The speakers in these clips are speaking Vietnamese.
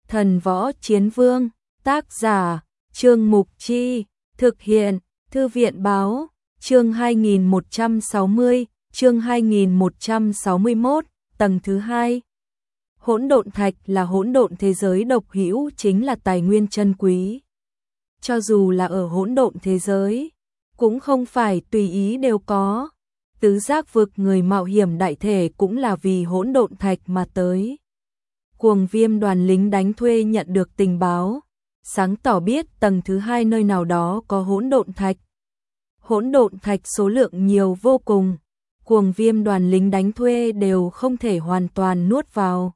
Thần Võ Chiến Vương, tác giả, Trương Mục Chi, thực hiện, Thư viện Báo, chương 2160, chương 2161, tầng thứ 2. Hỗn độn thạch là hỗn độn thế giới độc hữu, chính là tài nguyên chân quý. Cho dù là ở hỗn độn thế giới, cũng không phải tùy ý đều có. Tứ giác vực người mạo hiểm đại thể cũng là vì hỗn độn thạch mà tới. Cuồng Viêm đoàn lính đánh thuê nhận được tình báo, sáng tỏ biết tầng thứ 2 nơi nào đó có hỗn độn thạch. Hỗn độn thạch số lượng nhiều vô cùng, Cuồng Viêm đoàn lính đánh thuê đều không thể hoàn toàn nuốt vào.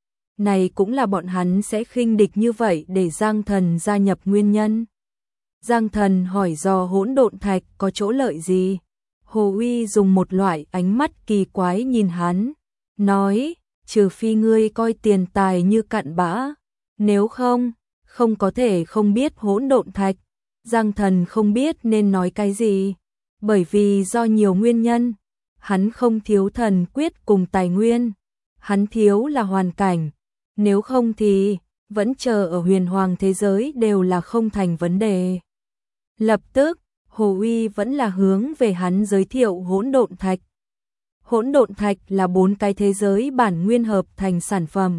Này cũng là bọn hắn sẽ khinh địch như vậy để Giang Thần gia nhập nguyên nhân. Giang Thần hỏi dò hỗn độn thạch có chỗ lợi gì. Hồ Uy dùng một loại ánh mắt kỳ quái nhìn hắn, nói, trừ phi ngươi coi tiền tài như cặn bã, nếu không, không có thể không biết hỗn độn thạch. Giang Thần không biết nên nói cái gì, bởi vì do nhiều nguyên nhân, hắn không thiếu thần quyết cùng tài nguyên, hắn thiếu là hoàn cảnh, nếu không thì vẫn chờ ở huyền hoàng thế giới đều là không thành vấn đề. Lập tức, Hồ Uy vẫn là hướng về hắn giới thiệu hỗn độn thạch. Hỗn độn thạch là 4 cái thế giới bản nguyên hợp thành sản phẩm.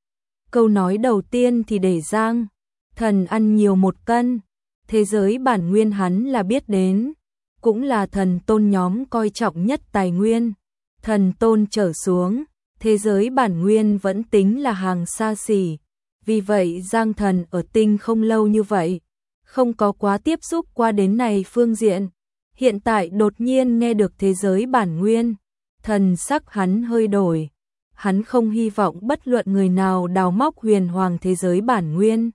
Câu nói đầu tiên thì để Giang Thần ăn nhiều 1 cân, thế giới bản nguyên hắn là biết đến, cũng là thần tôn nhóm coi trọng nhất tài nguyên. Thần tôn trở xuống, thế giới bản nguyên vẫn tính là hàng xa xỉ, vì vậy Giang Thần ở tinh không lâu như vậy, không có quá tiếp xúc qua đến này phương diện. Hiện tại đột nhiên nghe được thế giới bản nguyên, thần sắc hắn hơi đổi. Hắn không hy vọng bất luận người nào đào móc huyền hoàng thế giới bản nguyên,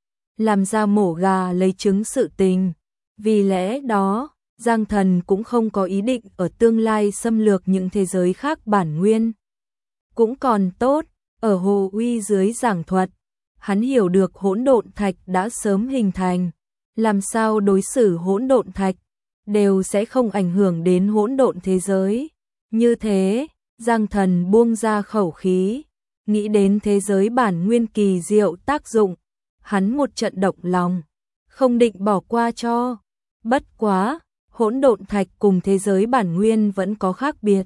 làm ra mổ gà lấy trứng sự tình. Vì lẽ đó, Giang Thần cũng không có ý định ở tương lai xâm lược những thế giới khác bản nguyên. Cũng còn tốt, ở Hồ Uy dưới giảng thuật, hắn hiểu được hỗn độn thạch đã sớm hình thành, làm sao đối xử hỗn độn thạch đều sẽ không ảnh hưởng đến hỗn độn thế giới. Như thế, Giang Thần buông ra khẩu khí, nghĩ đến thế giới bản nguyên kỳ diệu tác dụng, hắn một trận động lòng, không định bỏ qua cho. Bất quá, hỗn độn thạch cùng thế giới bản nguyên vẫn có khác biệt.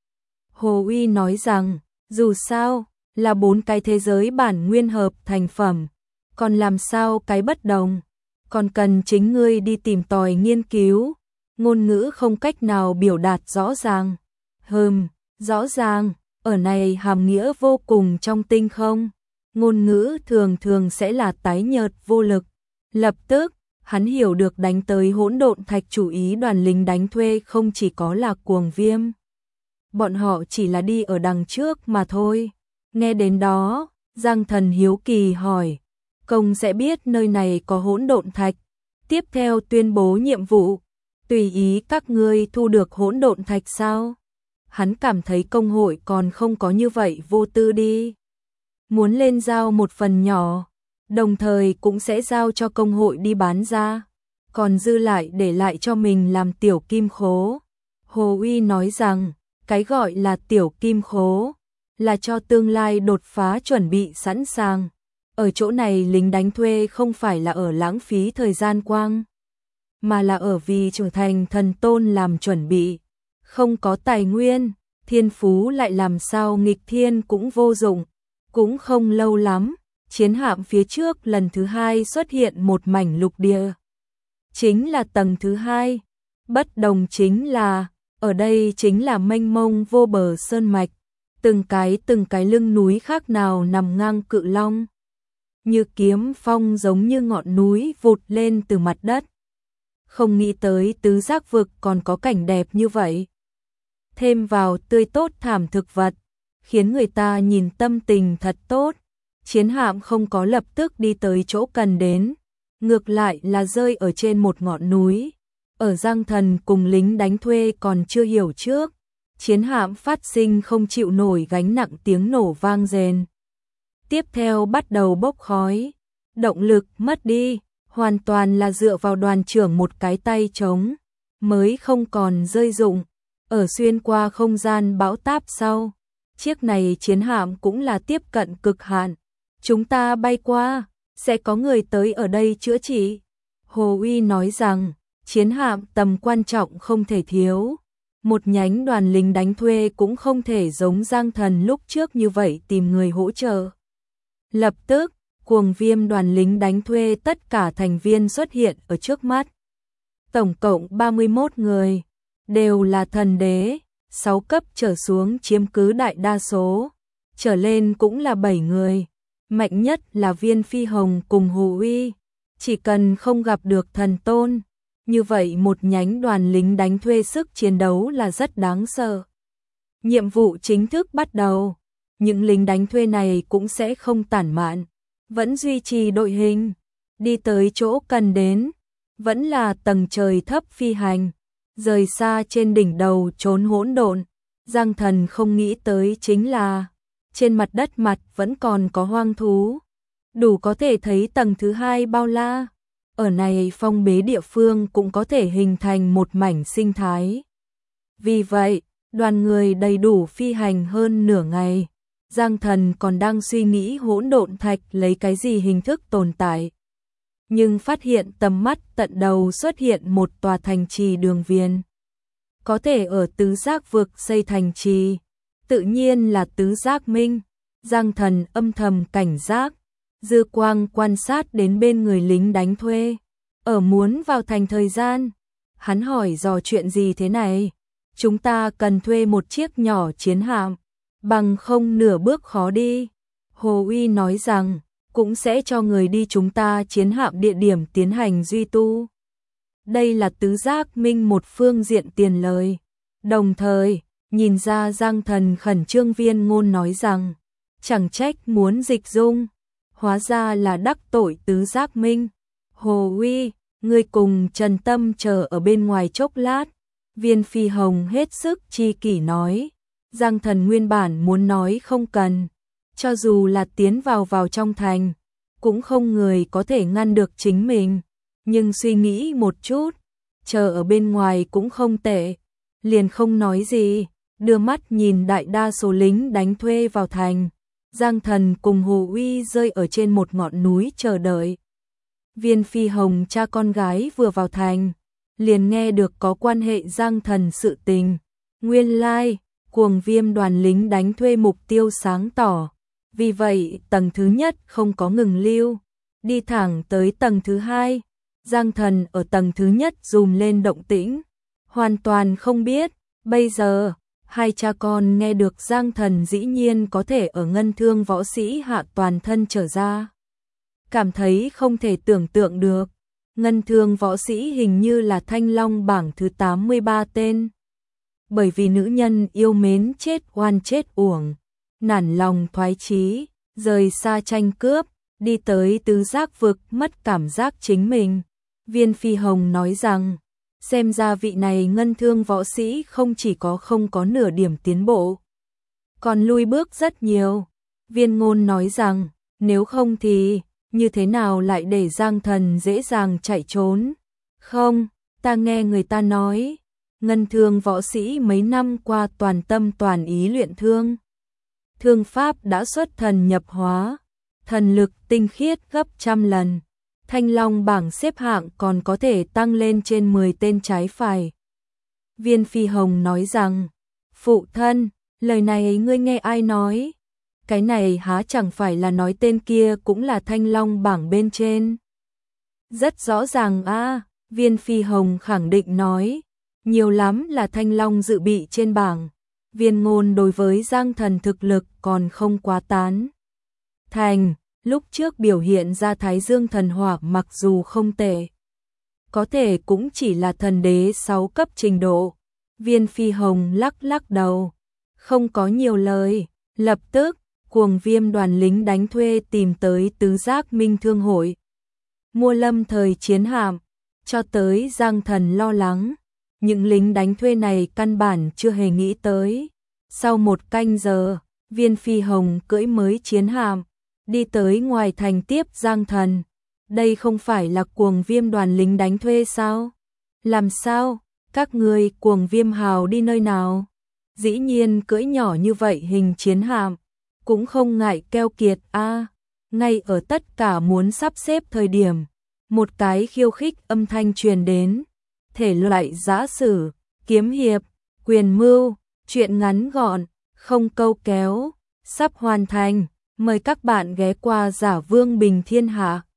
Hồ Uy nói rằng, dù sao, là 4 cái thế giới bản nguyên hợp thành phẩm, còn làm sao cái bất đồng, còn cần chính ngươi đi tìm tòi nghiên cứu, ngôn ngữ không cách nào biểu đạt rõ ràng. Rõ ràng, ở này hàm nghĩa vô cùng trong tinh không, ngôn ngữ thường thường sẽ là tái nhợt vô lực. Lập tức, hắn hiểu được đánh tới hỗn độn thạch chủ ý đoàn lính đánh thuê không chỉ có là Cuồng Viêm. Bọn họ chỉ là đi ở đằng trước mà thôi. Nghe đến đó, Giang Thần hiếu kỳ hỏi, công sẽ biết nơi này có hỗn độn thạch, tiếp theo tuyên bố nhiệm vụ, tùy ý các ngươi thu được hỗn độn thạch sao? Hắn cảm thấy công hội còn không có như vậy vô tư đi. Muốn lên giao một phần nhỏ, đồng thời cũng sẽ giao cho công hội đi bán ra, còn dư lại để lại cho mình làm tiểu kim khố. Hồ Uy nói rằng, cái gọi là tiểu kim khố, là cho tương lai đột phá chuẩn bị sẵn sàng. Ở chỗ này lính đánh thuê không phải là ở lãng phí thời gian quang, mà là ở vì trở thành thần tôn làm chuẩn bị. Không có tài nguyên, thiên phú lại làm sao nghịch thiên cũng vô dụng. Cũng không lâu lắm, chiến hạm phía trước lần thứ 2 xuất hiện một mảnh lục địa. Chính là tầng thứ 2. Bất đồng chính là, ở đây chính là mênh mông vô bờ sơn mạch. Từng cái lưng núi khác nào nằm ngang cự long. Như kiếm phong giống như ngọn núi vụt lên từ mặt đất. Không nghĩ tới tứ giác vực còn có cảnh đẹp như vậy. Thêm vào tươi tốt thảm thực vật, khiến người ta nhìn tâm tình thật tốt. Chiến hạm không có lập tức đi tới chỗ cần đến, ngược lại là rơi ở trên một ngọn núi. Ở Giang Thần cùng lính đánh thuê còn chưa hiểu trước, chiến hạm phát sinh không chịu nổi gánh nặng tiếng nổ vang rền. Tiếp theo bắt đầu bốc khói, động lực mất đi, hoàn toàn là dựa vào đoàn trưởng một cái tay trống, mới không còn rơi dụng. Ở xuyên qua không gian bão táp sau, chiếc này chiến hạm cũng là tiếp cận cực hạn, chúng ta bay qua, sẽ có người tới ở đây chữa trị. Hồ Uy nói rằng, chiến hạm tầm quan trọng không thể thiếu. Một nhánh đoàn lính đánh thuê cũng không thể giống Giang Thần lúc trước như vậy tìm người hỗ trợ. Lập tức, Cuồng Viêm đoàn lính đánh thuê tất cả thành viên xuất hiện ở trước mắt. Tổng cộng 31 người, đều là thần đế, 6 cấp trở xuống chiếm cứ đại đa số, trở lên cũng là 7 người. Mạnh nhất là Viên Phi Hồng cùng Hồ Uy, chỉ cần không gặp được thần tôn. Như vậy một nhánh đoàn lính đánh thuê sức chiến đấu là rất đáng sợ. Nhiệm vụ chính thức bắt đầu, những lính đánh thuê này cũng sẽ không tản mạn, vẫn duy trì đội hình, đi tới chỗ cần đến, vẫn là tầng trời thấp phi hành, rời xa trên đỉnh đầu trốn hỗn độn. Giang Thần không nghĩ tới chính là, trên mặt đất mặt vẫn còn có hoang thú, đủ có thể thấy tầng thứ 2 bao la. Ở này phong bế địa phương cũng có thể hình thành một mảnh sinh thái. Vì vậy, đoàn người đầy đủ phi hành hơn nửa ngày. Giang Thần còn đang suy nghĩ hỗn độn thạch lấy cái gì hình thức tồn tại. Nhưng phát hiện tầm mắt tận đầu xuất hiện một tòa thành trì đường viền. Có thể ở tứ giác vực xây thành trì, tự nhiên là tứ giác minh. Giang Thần âm thầm cảnh giác, dư quang quan sát đến bên người lính đánh thuê. Ở muốn vào thành thời gian, hắn hỏi dò chuyện gì thế này. Chúng ta cần thuê một chiếc nhỏ chiến hạm, bằng không nửa bước khó đi. Hồ Uy nói rằng, cũng sẽ cho người đi chúng ta chiến hạm địa điểm tiến hành duy tu. Đây là tứ giác minh một phương diện tiền lời. Đồng thời, nhìn ra Giang Thần khẩn trương, Viên Ngôn nói rằng, chẳng trách muốn dịch dung, hóa ra là đắc tội tứ giác minh. Hồ Uy, ngươi cùng Trần Tâm chờ ở bên ngoài chốc lát. Viên Phi Hồng hết sức chi kỷ nói. Giang Thần nguyên bản muốn nói không cần, cho dù là tiến vào trong thành, cũng không người có thể ngăn được chính mình. Nhưng suy nghĩ một chút, chờ ở bên ngoài cũng không tệ, liền không nói gì, đưa mắt nhìn đại đa số lính đánh thuê vào thành. Giang Thần cùng Hồ Uy rơi ở trên một ngọn núi chờ đợi. Viên Phi Hồng cha con gái vừa vào thành, liền nghe được có quan hệ Giang Thần sự tình. Nguyên lai, Cuồng Viêm đoàn lính đánh thuê mục tiêu sáng tỏ. Vì vậy, tầng thứ nhất không có ngừng lưu, đi thẳng tới tầng thứ 2. Giang Thần ở tầng thứ nhất dùm lên động tĩnh, hoàn toàn không biết. Bây giờ, hai cha con nghe được Giang Thần dĩ nhiên có thể ở ngân thương võ sĩ hạ toàn thân trở ra. Cảm thấy không thể tưởng tượng được. Ngân thương võ sĩ hình như là Thanh Long bảng thứ 83 tên. Bởi vì nữ nhân yêu mến chết oan chết uổng, nản lòng thoái chí, rời xa tranh cướp, đi tới tứ giác vực mất cảm giác chính mình. Viên Phi Hồng nói rằng, xem ra vị này ngân thương võ sĩ không chỉ không có nửa điểm tiến bộ, còn lui bước rất nhiều. Viên Ngôn nói rằng, nếu không thì, như thế nào lại để Giang Thần dễ dàng chạy trốn? Không, ta nghe người ta nói, ngân thương võ sĩ mấy năm qua toàn tâm toàn ý luyện thương. Thương pháp đã xuất thần nhập hóa, thần lực tinh khiết gấp trăm lần. Thanh Long bảng xếp hạng còn có thể tăng lên trên 10 tên trái phải. Viên Phi Hồng nói rằng, phụ thân, lời này ngươi nghe ai nói? Cái này há chẳng phải là nói tên kia cũng là Thanh Long bảng bên trên. Rất rõ ràng a, Viên Phi Hồng khẳng định nói, nhiều lắm là Thanh Long dự bị trên bảng. Viên Ngôn đối với Giang Thần thực lực còn không quá tán thành. Lúc trước biểu hiện ra Thái Dương thần hỏa mặc dù không tệ, có thể cũng chỉ là thần đế 6 cấp trình độ. Viên Phi Hồng lắc lắc đầu, không có nhiều lời. Lập tức, Cuồng Viêm đoàn lính đánh thuê tìm tới tứ giác minh thương hội, mua lâm thời chiến hạm, cho tới Giang Thần lo lắng. Những lính đánh thuê này căn bản chưa hề nghĩ tới. Sau 1 canh giờ, Viên Phi Hồng cưỡi mới chiến hạm, đi tới ngoài thành tiếp Giang Thần. Đây không phải là Cuồng Viêm đoàn lính đánh thuê sao? Làm sao? Các người Cuồng Viêm hào đi nơi nào? Dĩ nhiên cưỡi nhỏ như vậy hình chiến hạm, cũng không ngại keo kiệt a. Ngay ở tất cả muốn sắp xếp thời điểm, một cái khiêu khích âm thanh truyền đến, thể loại giã sử, kiếm hiệp, quyền mưu, truyện ngắn gọn, không câu kéo, sắp hoàn thành, mời các bạn ghé qua Giả Vương Bình Thiên Hạ.